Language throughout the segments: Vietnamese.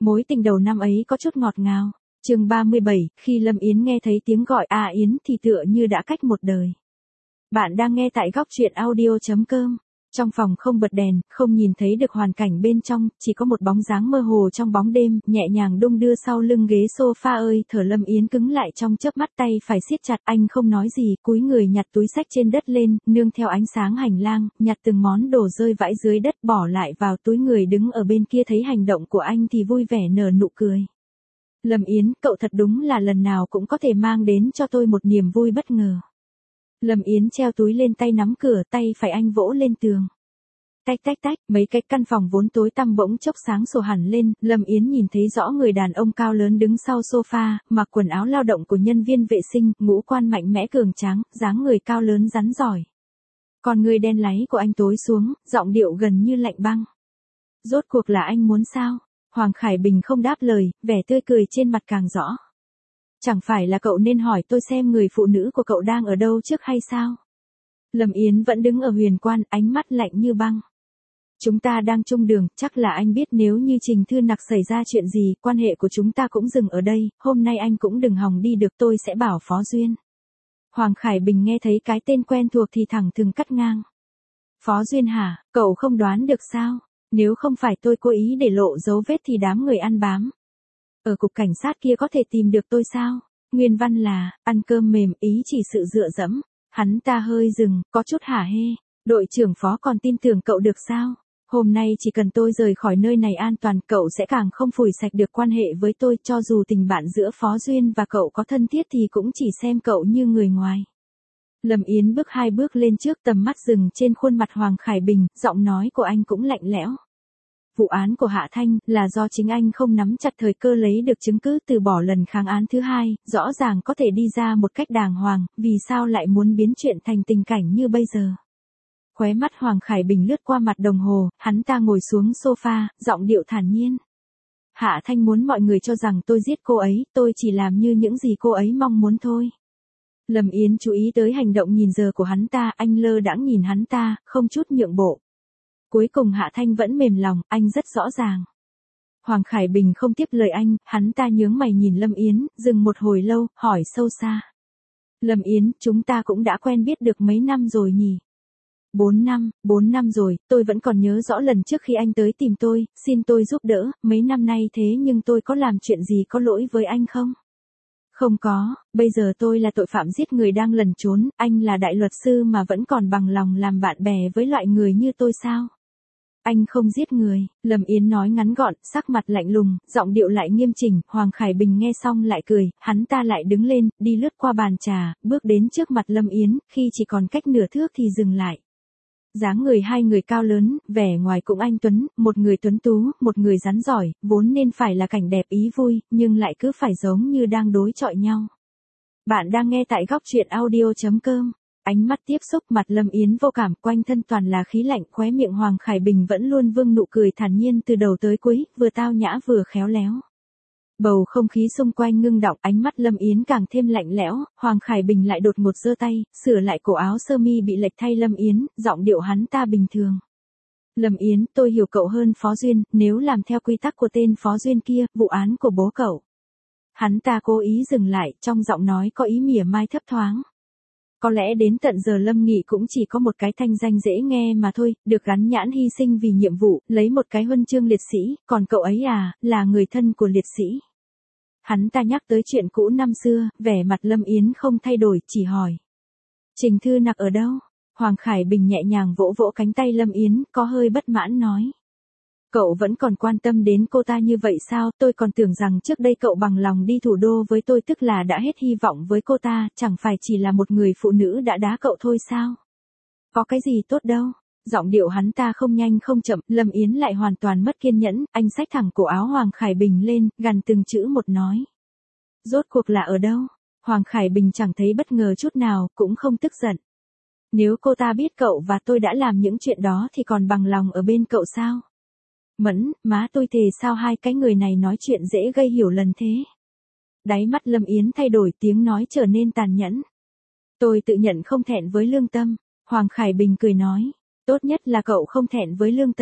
Mối tình đầu năm ấy có chút ngọt ngào. Chương 37, khi Lâm Yến nghe thấy tiếng gọi A Yến thì tựa như đã cách một đời. Bạn đang nghe tại góc truyện audio.com. Trong phòng không bật đèn, không nhìn thấy được hoàn cảnh bên trong, chỉ có một bóng dáng mơ hồ trong bóng đêm, nhẹ nhàng đung đưa sau lưng ghế sofa ơi, thở Lâm Yến cứng lại trong chớp mắt, tay phải siết chặt, anh không nói gì, cúi người nhặt túi xách trên đất lên, nương theo ánh sáng hành lang, nhặt từng món đồ rơi vãi dưới đất bỏ lại vào túi, người đứng ở bên kia thấy hành động của anh thì vui vẻ nở nụ cười. Lâm Yến, cậu thật đúng là lần nào cũng có thể mang đến cho tôi một niềm vui bất ngờ. Lâm Yến treo túi lên tay nắm cửa, tay phải anh vỗ lên tường. Tách tách tách, mấy cái căn phòng vốn tối tăm bỗng chốc sáng sủa hẳn lên, Lâm Yến nhìn thấy rõ người đàn ông cao lớn đứng sau sofa, mặc quần áo lao động của nhân viên vệ sinh, ngũ quan mạnh mẽ cường tráng, dáng người cao lớn rắn giỏi. Còn người đen láy của anh tối xuống, giọng điệu gần như lạnh băng. Rốt cuộc là anh muốn sao? Hoàng Khải Bình không đáp lời, vẻ tươi cười trên mặt càng rõ. Chẳng phải là cậu nên hỏi tôi xem người phụ nữ của cậu đang ở đâu trước hay sao? Lâm Yến vẫn đứng ở huyền quan, ánh mắt lạnh như băng. Chúng ta đang chung đường, chắc là anh biết nếu như Trình Thư Nặc xảy ra chuyện gì, quan hệ của chúng ta cũng dừng ở đây, hôm nay anh cũng đừng hòng đi được, tôi sẽ bảo Phó Duyên. Hoàng Khải Bình nghe thấy cái tên quen thuộc thì thẳng thừng cắt ngang. Phó Duyên hả, cậu không đoán được sao? Nếu không phải tôi cố ý để lộ dấu vết thì đám người ăn bám ở cục cảnh sát kia có thể tìm được tôi sao? Nguyên văn là, ăn cơm mềm, ý chỉ sự dựa dẫm. Hắn ta hơi dừng, có chút hả hê. Đội trưởng Phó còn tin tưởng cậu được sao? Hôm nay chỉ cần tôi rời khỏi nơi này an toàn, cậu sẽ càng không phủi sạch được quan hệ với tôi, cho dù tình bạn giữa Phó Duyên và cậu có thân thiết thì cũng chỉ xem cậu như người ngoài. Lâm Yến bước 2 bước lên trước, tầm mắt dừng trên khuôn mặt Hoàng Khải Bình, giọng nói của anh cũng lạnh lẽo. Vụ án của Hạ Thanh là do chính anh không nắm chặt thời cơ lấy được chứng cứ, từ bỏ lần kháng án thứ 2, rõ ràng có thể đi ra một cách đàng hoàng, vì sao lại muốn biến chuyện thành tình cảnh như bây giờ? Khóe mắt Hoàng Khải Bình lướt qua mặt đồng hồ, hắn ta ngồi xuống sofa, giọng điệu thản nhiên. Hạ Thanh muốn mọi người cho rằng tôi giết cô ấy, tôi chỉ làm như những gì cô ấy mong muốn thôi. Lâm Yến chú ý tới hành động nhìn giờ của hắn ta, anh lơ đãng nhìn hắn ta, không chút nhượng bộ. Cuối cùng Hạ Thanh vẫn mềm lòng, anh rất rõ ràng. Hoàng Khải Bình không tiếp lời anh, hắn ta nhướng mày nhìn Lâm Yến, dừng một hồi lâu, hỏi sâu xa. Lâm Yến, chúng ta cũng đã quen biết được mấy năm rồi nhỉ? 4 năm rồi, tôi vẫn còn nhớ rõ lần trước khi anh tới tìm tôi, xin tôi giúp đỡ, mấy năm nay thế nhưng tôi có làm chuyện gì có lỗi với anh không? Không có, bây giờ tôi là tội phạm giết người đang lẩn trốn, anh là đại luật sư mà vẫn còn bằng lòng làm bạn bè với loại người như tôi sao? Anh không giết người, Lâm Yến nói ngắn gọn, sắc mặt lạnh lùng, giọng điệu lại nghiêm chỉnh. Hoàng Khải Bình nghe xong lại cười, hắn ta lại đứng lên, đi lướt qua bàn trà, bước đến trước mặt Lâm Yến, khi chỉ còn cách nửa thước thì dừng lại. Dáng người hai người cao lớn, vẻ ngoài cũng anh tuấn, một người tuấn tú, một người rắn giỏi, vốn nên phải là cảnh đẹp ý vui, nhưng lại cứ phải giống như đang đối chọi nhau. Bạn đang nghe tại góc truyện audio.com. Ánh mắt tiếp xúc, mặt Lâm Yến vô cảm, quanh thân toàn là khí lạnh, khóe miệng Hoàng Khải Bình vẫn luôn vương nụ cười thản nhiên từ đầu tới cuối, vừa tao nhã vừa khéo léo. Bầu không khí xung quanh ngưng đọng, ánh mắt Lâm Yến càng thêm lạnh lẽo, Hoàng Khải Bình lại đột ngột giơ tay, sửa lại cổ áo sơ mi bị lệch thay Lâm Yến, giọng điệu hắn ta bình thường. Lâm Yến, tôi hiểu cậu hơn Phó Duyên, nếu làm theo quy tắc của tên Phó Duyên kia, vụ án của bố cậu. Hắn ta cố ý dừng lại, trong giọng nói có ý mỉa mai thấp thoáng. Có lẽ đến tận giờ Lâm Nghị cũng chỉ có một cái thanh danh dễ nghe mà thôi, được gắn nhãn hy sinh vì nhiệm vụ, lấy một cái huân chương liệt sĩ, còn cậu ấy à, là người thân của liệt sĩ. Hắn ta nhắc tới chuyện cũ năm xưa, vẻ mặt Lâm Yến không thay đổi, chỉ hỏi. Trình Thư Nặc ở đâu? Hoàng Khải Bình nhẹ nhàng vỗ vỗ cánh tay Lâm Yến, có hơi bất mãn nói. Cậu vẫn còn quan tâm đến cô ta như vậy sao? Tôi còn tưởng rằng trước đây cậu bằng lòng đi thủ đô với tôi, tức là đã hết hy vọng với cô ta, chẳng phải chỉ là một người phụ nữ đã đá cậu thôi sao? Có cái gì tốt đâu. Giọng điệu hắn ta không nhanh không chậm, Lâm Yến lại hoàn toàn mất kiên nhẫn, anh xách thẳng cổ áo Hoàng Khải Bình lên, gằn từng chữ một nói. Rốt cuộc là ở đâu? Hoàng Khải Bình chẳng thấy bất ngờ chút nào, cũng không tức giận. Nếu cô ta biết cậu và tôi đã làm những chuyện đó thì còn bằng lòng ở bên cậu sao? Mẫn, má tôi thề sao hai cái người này nói chuyện dễ gây hiểu lầm thế. Đáy mắt Lâm Yến thay đổi, tiếng nói trở nên tàn nhẫn. Tôi tự nhận không thẹn với lương tâm. Hoàng Khải Bình cười nói. Tốt nhất là cậu không thẹn với lương tâm.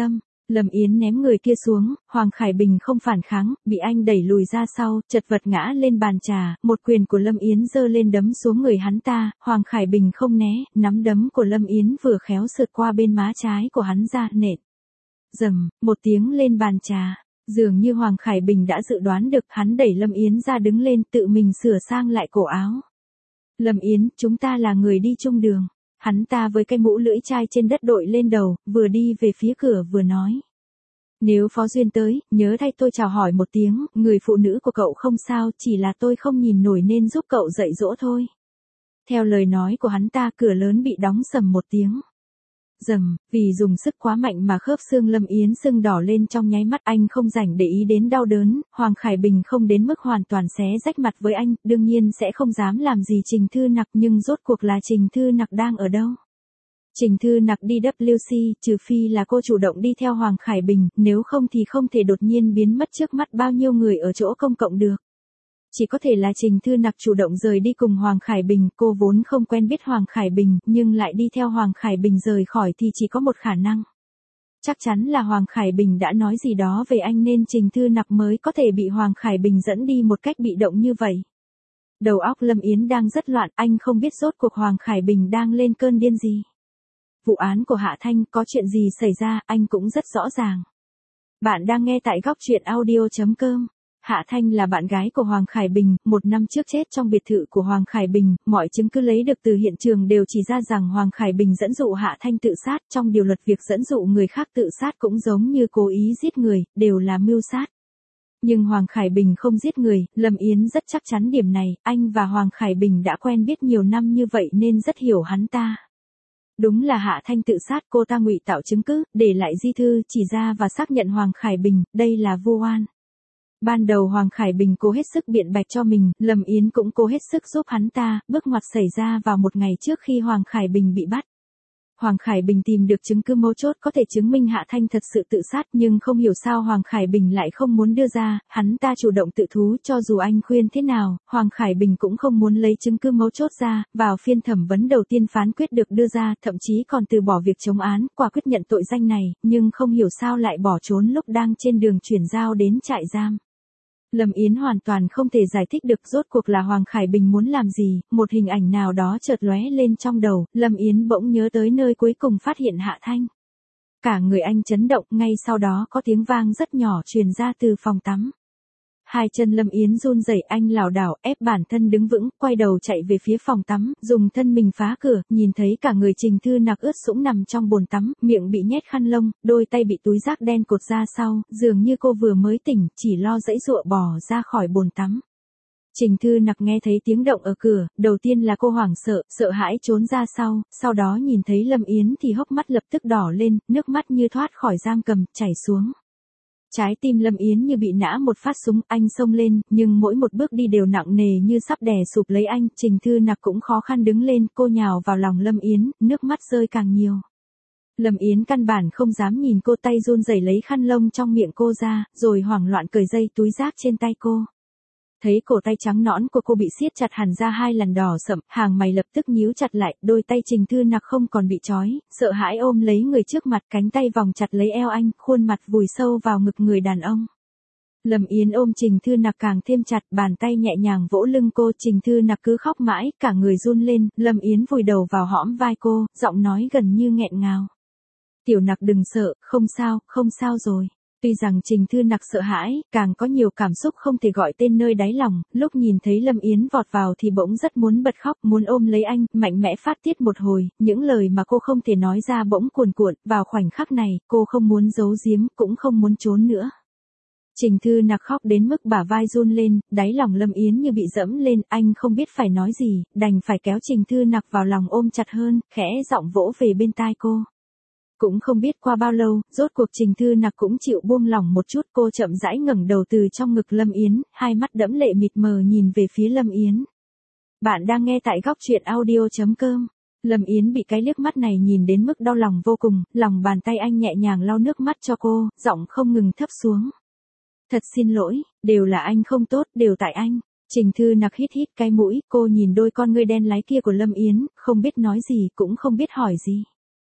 Lâm Yến ném người kia xuống, Hoàng Khải Bình không phản kháng, bị anh đẩy lùi ra sau, chật vật ngã lên bàn trà, một quyền của Lâm Yến giơ lên đấm xuống người hắn ta, Hoàng Khải Bình không né, nắm đấm của Lâm Yến vừa khéo sượt qua bên má trái của hắn ra nện. Rầm, một tiếng lên bàn trà, dường như Hoàng Khải Bình đã dự đoán được, hắn đẩy Lâm Yến ra đứng lên tự mình sửa sang lại cổ áo. Lâm Yến, chúng ta là người đi chung đường. Hắn ta với cái mũ lưỡi chai trên đất đội lên đầu, vừa đi về phía cửa vừa nói. Nếu Phó Duyên tới, nhớ thay tôi chào hỏi một tiếng, người phụ nữ của cậu không sao, chỉ là tôi không nhìn nổi nên giúp cậu dạy dỗ thôi. Theo lời nói của hắn ta, cửa lớn bị đóng sầm một tiếng. Rầm, vì dùng sức quá mạnh mà khớp xương Lâm Yến sưng đỏ lên trong nháy mắt, anh không rảnh để ý đến đau đớn, Hoàng Khải Bình không đến mức hoàn toàn xé rách mặt với anh, đương nhiên sẽ không dám làm gì Trình Thư Nặc, nhưng rốt cuộc là Trình Thư Nặc đang ở đâu? Trình Thư Nặc đi WC, trừ phi là cô chủ động đi theo Hoàng Khải Bình, nếu không thì không thể đột nhiên biến mất trước mắt bao nhiêu người ở chỗ công cộng được. Chỉ có thể là Trình Thư Nặc chủ động rời đi cùng Hoàng Khải Bình, cô vốn không quen biết Hoàng Khải Bình, nhưng lại đi theo Hoàng Khải Bình rời khỏi thì chỉ có một khả năng. Chắc chắn là Hoàng Khải Bình đã nói gì đó về anh nên Trình Thư Nặc mới có thể bị Hoàng Khải Bình dẫn đi một cách bị động như vậy. Đầu óc Lâm Yến đang rất loạn, anh không biết rốt cuộc Hoàng Khải Bình đang lên cơn điên gì. Vụ án của Hạ Thanh có chuyện gì xảy ra, anh cũng rất rõ ràng. Bạn đang nghe tại góc truyện audio.com. Hạ Thanh là bạn gái của Hoàng Khải Bình, 1 năm trước chết trong biệt thự của Hoàng Khải Bình, mọi chứng cứ lấy được từ hiện trường đều chỉ ra rằng Hoàng Khải Bình dẫn dụ Hạ Thanh tự sát, trong điều luật việc dẫn dụ người khác tự sát cũng giống như cố ý giết người, đều là mưu sát. Nhưng Hoàng Khải Bình không giết người, Lâm Yến rất chắc chắn điểm này, anh và Hoàng Khải Bình đã quen biết nhiều năm như vậy nên rất hiểu hắn ta. Đúng là Hạ Thanh tự sát, cô ta ngụy tạo chứng cứ, để lại di thư chỉ ra và xác nhận Hoàng Khải Bình, đây là vu oan. Ban đầu Hoàng Khải Bình cố hết sức biện bạch cho mình, Lâm Yến cũng cố hết sức giúp hắn ta, bước ngoặt xảy ra vào một ngày trước khi Hoàng Khải Bình bị bắt. Hoàng Khải Bình tìm được chứng cứ mấu chốt có thể chứng minh Hạ Thanh thật sự tự sát, nhưng không hiểu sao Hoàng Khải Bình lại không muốn đưa ra, hắn ta chủ động tự thú, cho dù anh khuyên thế nào, Hoàng Khải Bình cũng không muốn lấy chứng cứ mấu chốt ra, vào phiên thẩm vấn đầu tiên phán quyết được đưa ra, thậm chí còn từ bỏ việc chống án, quả quyết nhận tội danh này, nhưng không hiểu sao lại bỏ trốn lúc đang trên đường chuyển giao đến trại giam. Lâm Yến hoàn toàn không thể giải thích được rốt cuộc là Hoàng Khải Bình muốn làm gì, một hình ảnh nào đó chợt lóe lên trong đầu, Lâm Yến bỗng nhớ tới nơi cuối cùng phát hiện Hạ Thanh. Cả người anh chấn động, ngay sau đó có tiếng vang rất nhỏ truyền ra từ phòng tắm. Hai chân Lâm Yến run rẩy, anh lảo đảo ép bản thân đứng vững, quay đầu chạy về phía phòng tắm, dùng thân mình phá cửa, nhìn thấy cả người Trình Thư Nặc ướt sũng nằm trong bồn tắm, miệng bị nhét khăn lông, đôi tay bị túi rác đen cột ra sau, dường như cô vừa mới tỉnh, chỉ lo giãy giụa bò ra khỏi bồn tắm. Trình Thư Nặc nghe thấy tiếng động ở cửa, đầu tiên là cô hoảng sợ, sợ hãi trốn ra sau đó nhìn thấy Lâm Yến thì hốc mắt lập tức đỏ lên, nước mắt như thoát khỏi giam cầm, chảy xuống. Trái tim Lâm Yến như bị nã một phát súng, anh xông lên, nhưng mỗi một bước đi đều nặng nề như sắp đè sụp lấy anh, Trình Thư Nặc cũng khó khăn đứng lên, cô nhào vào lòng Lâm Yến, nước mắt rơi càng nhiều. Lâm Yến căn bản không dám nhìn cô, tay run rẩy lấy khăn lông trong miệng cô ra, rồi hoảng loạn cởi dây túi rác trên tay cô. Thấy cổ tay trắng nõn của cô bị siết chặt hẳn ra 2 lần đỏ sậm, hàng mày lập tức nhíu chặt lại, đôi tay Trình Thư Nặc không còn bị trói, sợ hãi ôm lấy người trước mặt, cánh tay vòng chặt lấy eo anh, khuôn mặt vùi sâu vào ngực người đàn ông. Lâm Yến ôm Trình Thư Nặc càng thêm chặt, bàn tay nhẹ nhàng vỗ lưng cô, Trình Thư Nặc cứ khóc mãi, cả người run lên, Lâm Yến vùi đầu vào hõm vai cô, giọng nói gần như nghẹn ngào. Tiểu Nặc đừng sợ, không sao rồi. Tuy rằng Trình Thư Nặc sợ hãi, càng có nhiều cảm xúc không thể gọi tên nơi đáy lòng, lúc nhìn thấy Lâm Yến vọt vào thì bỗng rất muốn bật khóc, muốn ôm lấy anh, mạnh mẽ phát tiết một hồi, những lời mà cô không thể nói ra bỗng cuồn cuộn, vào khoảnh khắc này, cô không muốn giấu giếm, cũng không muốn trốn nữa. Trình Thư Nặc khóc đến mức bả vai run lên, đáy lòng Lâm Yến như bị dẫm lên, anh không biết phải nói gì, đành phải kéo Trình Thư Nặc vào lòng ôm chặt hơn, khẽ giọng vỗ về bên tai cô. Cũng không biết qua bao lâu, rốt cuộc Trình Thư Nặc cũng chịu buông lỏng một chút, cô chậm rãi ngẩng đầu từ trong ngực Lâm Yến, hai mắt đẫm lệ mịt mờ nhìn về phía Lâm Yến. Bạn đang nghe tại góc truyện audio.com. Lâm Yến bị cái liếc mắt này nhìn đến mức đau lòng vô cùng, lòng bàn tay anh nhẹ nhàng lau nước mắt cho cô, giọng không ngừng thấp xuống. Thật xin lỗi, đều là anh không tốt, đều tại anh. Trình Thư Nặc hít hít cái mũi, cô nhìn đôi con ngươi đen láy kia của Lâm Yến, không biết nói gì, cũng không biết hỏi gì.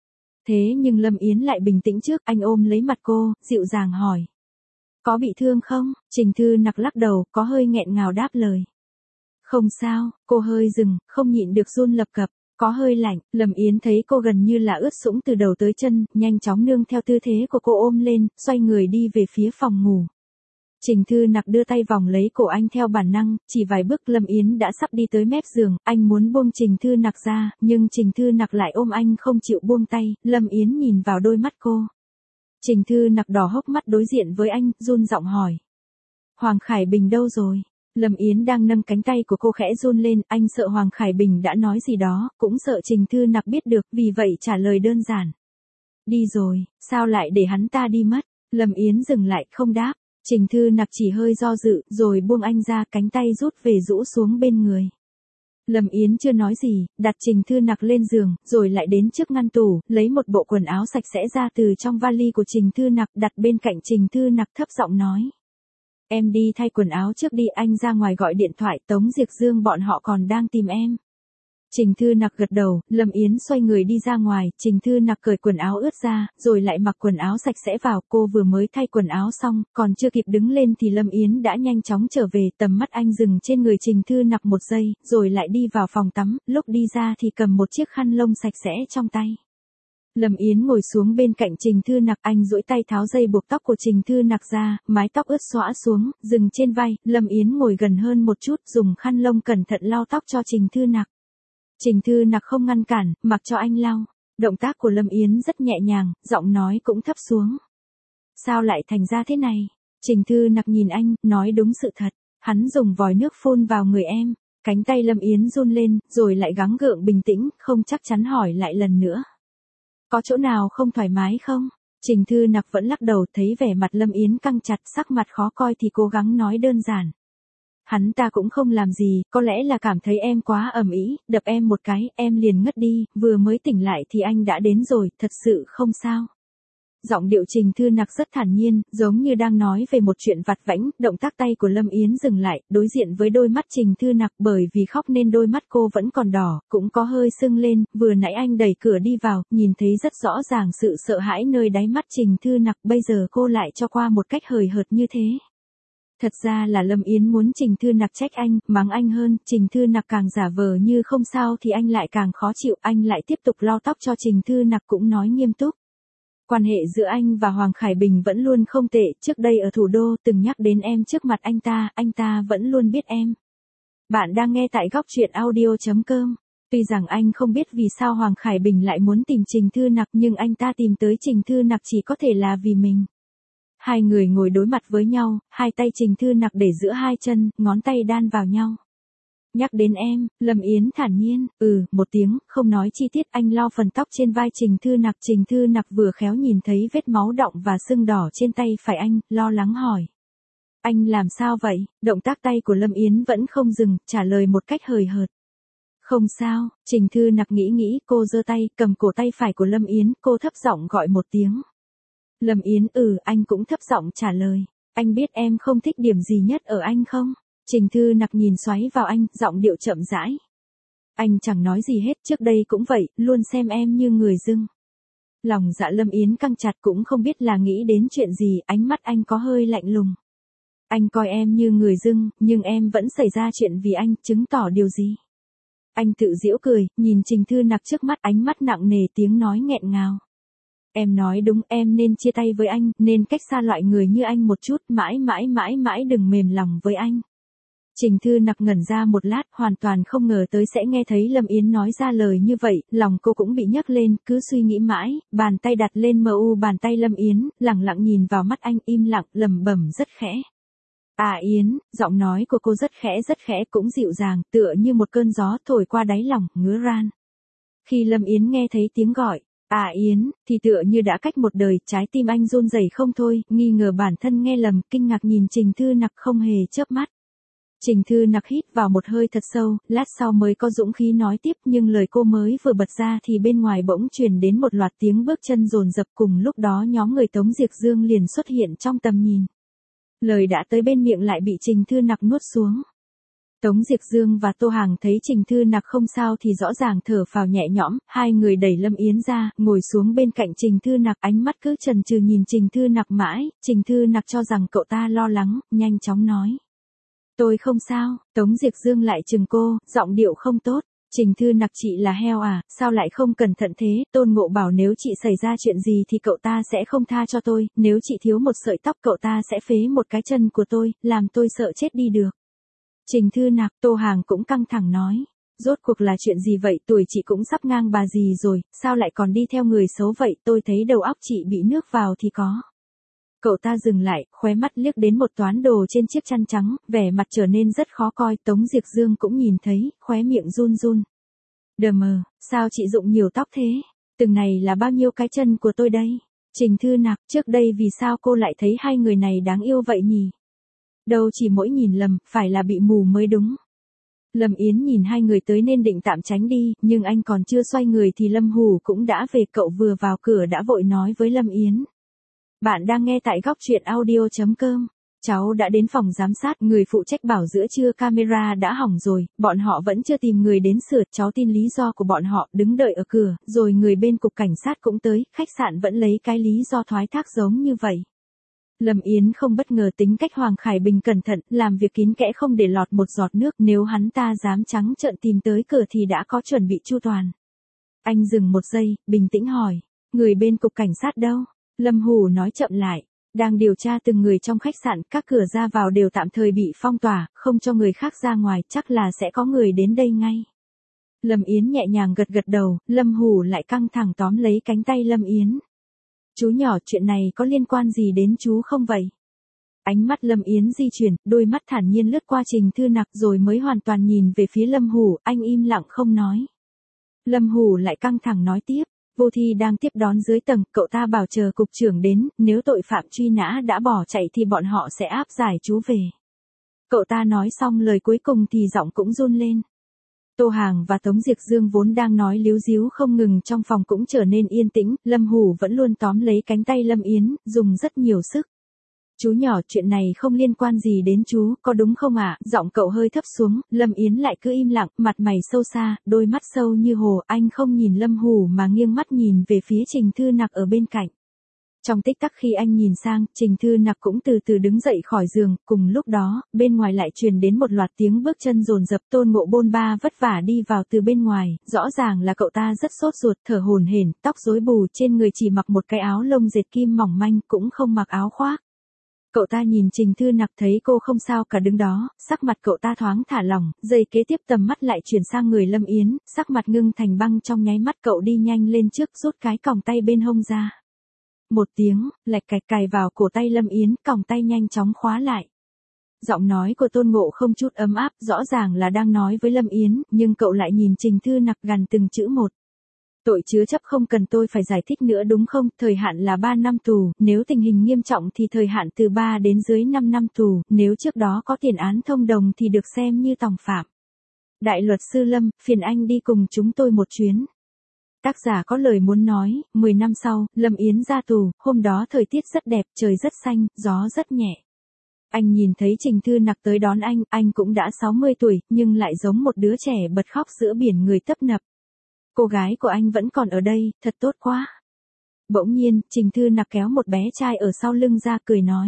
Thế nhưng Lâm Yến lại bình tĩnh trước, anh ôm lấy mặt cô, dịu dàng hỏi. Có bị thương không? Trình Thư Nặc lắc đầu, có hơi nghẹn ngào đáp lời. Không sao, cô hơi dừng, không nhịn được run lập cập. Có hơi lạnh, Lâm Yến thấy cô gần như là ướt sũng từ đầu tới chân, nhanh chóng nương theo tư thế của cô ôm lên, xoay người đi về phía phòng ngủ. Trình Thư Nặc đưa tay vòng lấy cổ anh theo bản năng, chỉ vài bước Lâm Yến đã sắp đi tới mép giường, anh muốn buông Trình Thư Nặc ra, nhưng Trình Thư Nặc lại ôm anh không chịu buông tay, Lâm Yến nhìn vào đôi mắt cô. Trình Thư Nặc đỏ hốc mắt đối diện với anh, run giọng hỏi. Hoàng Khải Bình đâu rồi? Lâm Yến đang nâng cánh tay của cô khẽ run lên, anh sợ Hoàng Khải Bình đã nói gì đó, cũng sợ Trình Thư Nặc biết được, vì vậy trả lời đơn giản. Đi rồi, sao lại để hắn ta đi mất? Lâm Yến dừng lại, không đáp. Trình Thư Nặc chỉ hơi do dự, rồi buông anh ra, cánh tay rút về rũ xuống bên người. Lâm Yến chưa nói gì, đặt Trình Thư Nặc lên giường, rồi lại đến trước ngăn tủ, lấy một bộ quần áo sạch sẽ ra từ trong vali của Trình Thư Nặc, đặt bên cạnh Trình Thư Nặc, thấp giọng nói. Em đi thay quần áo trước đi, anh ra ngoài gọi điện thoại, Tống Diệc Dương bọn họ còn đang tìm em. Trình Thư Nặc gật đầu, Lâm Yến xoay người đi ra ngoài, Trình Thư Nặc cởi quần áo ướt ra, rồi lại mặc quần áo sạch sẽ vào, cô vừa mới thay quần áo xong, còn chưa kịp đứng lên thì Lâm Yến đã nhanh chóng trở về, tầm mắt anh dừng trên người Trình Thư Nặc một giây, rồi lại đi vào phòng tắm, lúc đi ra thì cầm một chiếc khăn lông sạch sẽ trong tay. Lâm Yến ngồi xuống bên cạnh Trình Thư Nặc, anh duỗi tay tháo dây buộc tóc của Trình Thư Nặc ra, mái tóc ướt xõa xuống, dừng trên vai, Lâm Yến ngồi gần hơn một chút, dùng khăn lông cẩn thận lau tóc cho Trình Thư Nặc. Trình Thư Nặc không ngăn cản, mặc cho anh lau. Động tác của Lâm Yến rất nhẹ nhàng, giọng nói cũng thấp xuống. Sao lại thành ra thế này? Trình Thư Nặc nhìn anh, nói đúng sự thật. Hắn dùng vòi nước phun vào người em. Cánh tay Lâm Yến run lên, rồi lại gắng gượng bình tĩnh, không chắc chắn hỏi lại lần nữa. Có chỗ nào không thoải mái không? Trình Thư Nặc vẫn lắc đầu, thấy vẻ mặt Lâm Yến căng chặt, sắc mặt khó coi thì cố gắng nói đơn giản. Hắn ta cũng không làm gì, có lẽ là cảm thấy em quá ầm ĩ, đập em một cái, em liền ngất đi, vừa mới tỉnh lại thì anh đã đến rồi, thật sự không sao. Giọng điệu Trình Thư Nặc rất thản nhiên, giống như đang nói về một chuyện vặt vãnh, động tác tay của Lâm Yến dừng lại, đối diện với đôi mắt Trình Thư Nặc, bởi vì khóc nên đôi mắt cô vẫn còn đỏ, cũng có hơi sưng lên, vừa nãy anh đẩy cửa đi vào, nhìn thấy rất rõ ràng sự sợ hãi nơi đáy mắt Trình Thư Nặc, bây giờ cô lại cho qua một cách hời hợt như thế. Thật ra là Lâm Yến muốn Trình Thư Nặc trách anh, mắng anh hơn, Trình Thư Nặc càng giả vờ như không sao thì anh lại càng khó chịu, anh lại tiếp tục lau tóc cho Trình Thư Nặc cũng nói nghiêm túc. Quan hệ giữa anh và Hoàng Khải Bình vẫn luôn không tệ, trước đây ở thủ đô từng nhắc đến em trước mặt anh ta vẫn luôn biết em. Bạn đang nghe tại góc truyện audio.com. Tuy rằng anh không biết vì sao Hoàng Khải Bình lại muốn tìm Trình Thư Nặc nhưng anh ta tìm tới Trình Thư Nặc chỉ có thể là vì mình. Hai người ngồi đối mặt với nhau, hai tay Trình Thư Nặc để giữa hai chân, ngón tay đan vào nhau. Nhắc đến em, Lâm Yến thản nhiên, một tiếng, không nói chi tiết, anh lau phần tóc trên vai Trình Thư Nặc vừa khéo nhìn thấy vết máu đọng và sưng đỏ trên tay phải anh, lo lắng hỏi. Anh làm sao vậy? Động tác tay của Lâm Yến vẫn không dừng, trả lời một cách hời hợt. Không sao, Trình Thư Nặc nghĩ, cô giơ tay, cầm cổ tay phải của Lâm Yến, cô thấp giọng gọi một tiếng. Lâm Yến anh cũng thấp giọng trả lời. Anh biết em không thích điểm gì nhất ở anh không? Trình Thư Nặc nhìn xoáy vào anh, giọng điệu chậm rãi. Anh chẳng nói gì hết, trước đây cũng vậy, luôn xem em như người dưng. Lòng dạ Lâm Yến căng chặt cũng không biết là nghĩ đến chuyện gì, ánh mắt anh có hơi lạnh lùng. Anh coi em như người dưng, nhưng em vẫn xảy ra chuyện vì anh, chứng tỏ điều gì? Anh tự giễu cười, nhìn Trình Thư Nặc trước mắt, ánh mắt nặng nề, tiếng nói nghẹn ngào. Em nói đúng, em nên chia tay với anh, nên cách xa loại người như anh một chút, mãi đừng mềm lòng với anh. Trình Thư Nặc ngẩn ra một lát, hoàn toàn không ngờ tới sẽ nghe thấy Lâm Yến nói ra lời như vậy, lòng cô cũng bị nhấc lên, cứ suy nghĩ mãi, bàn tay đặt lên bàn tay Lâm Yến, lặng lặng nhìn vào mắt anh, im lặng, lẩm bẩm rất khẽ. Yến, giọng nói của cô rất khẽ cũng dịu dàng, tựa như một cơn gió thổi qua đáy lòng, ngứa ran. Khi Lâm Yến nghe thấy tiếng gọi, Yến, thì tựa như đã cách một đời, trái tim anh run rẩy không thôi, nghi ngờ bản thân nghe lầm, kinh ngạc nhìn Trình Thư Nặc không hề chớp mắt. Trình Thư Nặc hít vào một hơi thật sâu, lát sau mới có dũng khí nói tiếp, nhưng lời cô mới vừa bật ra thì bên ngoài bỗng truyền đến một loạt tiếng bước chân dồn dập, cùng lúc đó nhóm người Tống Diệc Dương liền xuất hiện trong tầm nhìn. Lời đã tới bên miệng lại bị Trình Thư Nặc nuốt xuống. Tống Diệp Dương và Tô Hàng thấy Trình Thư Nặc không sao thì rõ ràng thở phào nhẹ nhõm, hai người đẩy Lâm Yến ra, ngồi xuống bên cạnh Trình Thư Nặc, ánh mắt cứ chần chừ nhìn Trình Thư Nặc mãi, Trình Thư Nặc cho rằng cậu ta lo lắng, nhanh chóng nói. Tôi không sao, Tống Diệp Dương lại chừng cô, giọng điệu không tốt. Trình Thư Nặc, chị là heo à, sao lại không cẩn thận thế, Tôn Ngộ bảo nếu chị xảy ra chuyện gì thì cậu ta sẽ không tha cho tôi, nếu chị thiếu một sợi tóc cậu ta sẽ phế một cái chân của tôi, làm tôi sợ chết đi được. Trình Thư Nặc, Tô Hàng cũng căng thẳng nói. Rốt cuộc là chuyện gì vậy, tuổi chị cũng sắp ngang bà dì rồi, sao lại còn đi theo người xấu vậy, tôi thấy đầu óc chị bị nước vào thì có. Cậu ta dừng lại, khóe mắt liếc đến một toán đồ trên chiếc chăn trắng, vẻ mặt trở nên rất khó coi, Tống Diệp Dương cũng nhìn thấy, khóe miệng run run. Đờ mờ, sao chị dụng nhiều tóc thế? Từng này là bao nhiêu cái chân của tôi đây? Trình Thư Nặc, trước đây vì sao cô lại thấy hai người này đáng yêu vậy nhỉ? Đâu chỉ mỗi nhìn lầm, phải là bị mù mới đúng. Lâm Yến nhìn hai người tới nên định tạm tránh đi, nhưng anh còn chưa xoay người thì Lâm Hủ cũng đã về, cậu vừa vào cửa đã vội nói với Lâm Yến. Bạn đang nghe tại góc truyện audio.com. Cháu đã đến phòng giám sát, người phụ trách bảo giữa trưa camera đã hỏng rồi, bọn họ vẫn chưa tìm người đến sửa, cháu tin lý do của bọn họ, đứng đợi ở cửa, rồi người bên cục cảnh sát cũng tới, khách sạn vẫn lấy cái lý do thoái thác giống như vậy. Lâm Yến không bất ngờ tính cách Hoàng Khải Bình cẩn thận, làm việc kín kẽ không để lọt một giọt nước, nếu hắn ta dám trắng trợn tìm tới cửa thì đã có chuẩn bị chu toàn. Anh dừng một giây, bình tĩnh hỏi, người bên cục cảnh sát đâu? Lâm Hủ nói chậm lại, đang điều tra từng người trong khách sạn, các cửa ra vào đều tạm thời bị phong tỏa, không cho người khác ra ngoài, chắc là sẽ có người đến đây ngay. Lâm Yến nhẹ nhàng gật gật đầu, Lâm Hủ lại căng thẳng tóm lấy cánh tay Lâm Yến. Chú nhỏ, chuyện này có liên quan gì đến chú không vậy? Ánh mắt Lâm Yến di chuyển, đôi mắt thản nhiên lướt qua Trình Thư Nặc rồi mới hoàn toàn nhìn về phía Lâm Hủ, anh im lặng không nói. Lâm Hủ lại căng thẳng nói tiếp. Vô Thi đang tiếp đón dưới tầng, cậu ta bảo chờ cục trưởng đến, nếu tội phạm truy nã đã bỏ chạy thì bọn họ sẽ áp giải chú về. Cậu ta nói xong lời cuối cùng thì giọng cũng run lên. Tô Hàng và Tống Diệp Dương vốn đang nói líu díu không ngừng trong phòng cũng trở nên yên tĩnh, Lâm Hủ vẫn luôn tóm lấy cánh tay Lâm Yến, dùng rất nhiều sức. Chú nhỏ, chuyện này không liên quan gì đến chú, có đúng không ạ? Giọng cậu hơi thấp xuống, Lâm Yến lại cứ im lặng, mặt mày sâu xa, đôi mắt sâu như hồ, anh không nhìn Lâm Hủ mà nghiêng mắt nhìn về phía Trình Thư Nặc ở bên cạnh. Trong tích tắc khi anh nhìn sang, Trình Thư Nặc cũng từ từ đứng dậy khỏi giường, cùng lúc đó, bên ngoài lại truyền đến một loạt tiếng bước chân dồn dập, Tôn Ngộ bôn ba vất vả đi vào từ bên ngoài, rõ ràng là cậu ta rất sốt ruột, thở hổn hển, tóc rối bù, trên người chỉ mặc một cái áo lông dệt kim mỏng manh, cũng không mặc áo khoác. Cậu ta nhìn Trình Thư Nặc thấy cô không sao cả đứng đó, sắc mặt cậu ta thoáng thả lỏng, giây kế tiếp tầm mắt lại chuyển sang người Lâm Yến, sắc mặt ngưng thành băng trong nháy mắt, cậu đi nhanh lên trước rút cái còng tay bên hông ra. Một tiếng, lạch cạch cài vào cổ tay Lâm Yến, còng tay nhanh chóng khóa lại. Giọng nói của Tôn Ngộ không chút ấm áp, rõ ràng là đang nói với Lâm Yến, nhưng cậu lại nhìn Trình Thư Nặc gằn từng chữ một. Tội chứa chấp không cần tôi phải giải thích nữa đúng không, thời hạn là 3 năm tù, nếu tình hình nghiêm trọng thì thời hạn từ 3 đến dưới 5 năm tù, nếu trước đó có tiền án thông đồng thì được xem như tòng phạm. Đại luật sư Lâm, phiền anh đi cùng chúng tôi một chuyến. Tác giả có lời muốn nói, 10 năm sau, Lâm Yến ra tù, hôm đó thời tiết rất đẹp, trời rất xanh, gió rất nhẹ. Anh nhìn thấy Trình Thư Nặc tới đón anh cũng đã 60 tuổi, nhưng lại giống một đứa trẻ bật khóc giữa biển người tấp nập. Cô gái của anh vẫn còn ở đây, thật tốt quá. Bỗng nhiên, Trình Thư Nặc kéo một bé trai ở sau lưng ra cười nói.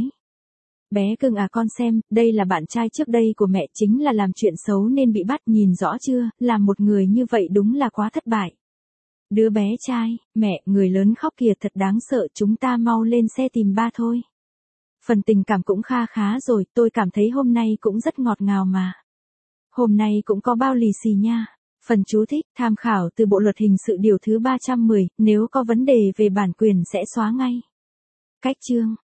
Bé cưng à, con xem, đây là bạn trai trước đây của mẹ, chính là làm chuyện xấu nên bị bắt, nhìn rõ chưa, làm một người như vậy đúng là quá thất bại. Đứa bé trai, mẹ, người lớn khóc kìa, thật đáng sợ, chúng ta mau lên xe tìm ba thôi. Phần tình cảm cũng kha khá rồi, tôi cảm thấy hôm nay cũng rất ngọt ngào mà. Hôm nay cũng có bao lì xì nha. Phần chú thích, tham khảo từ Bộ luật hình sự điều thứ 310, nếu có vấn đề về bản quyền sẽ xóa ngay. Cách chương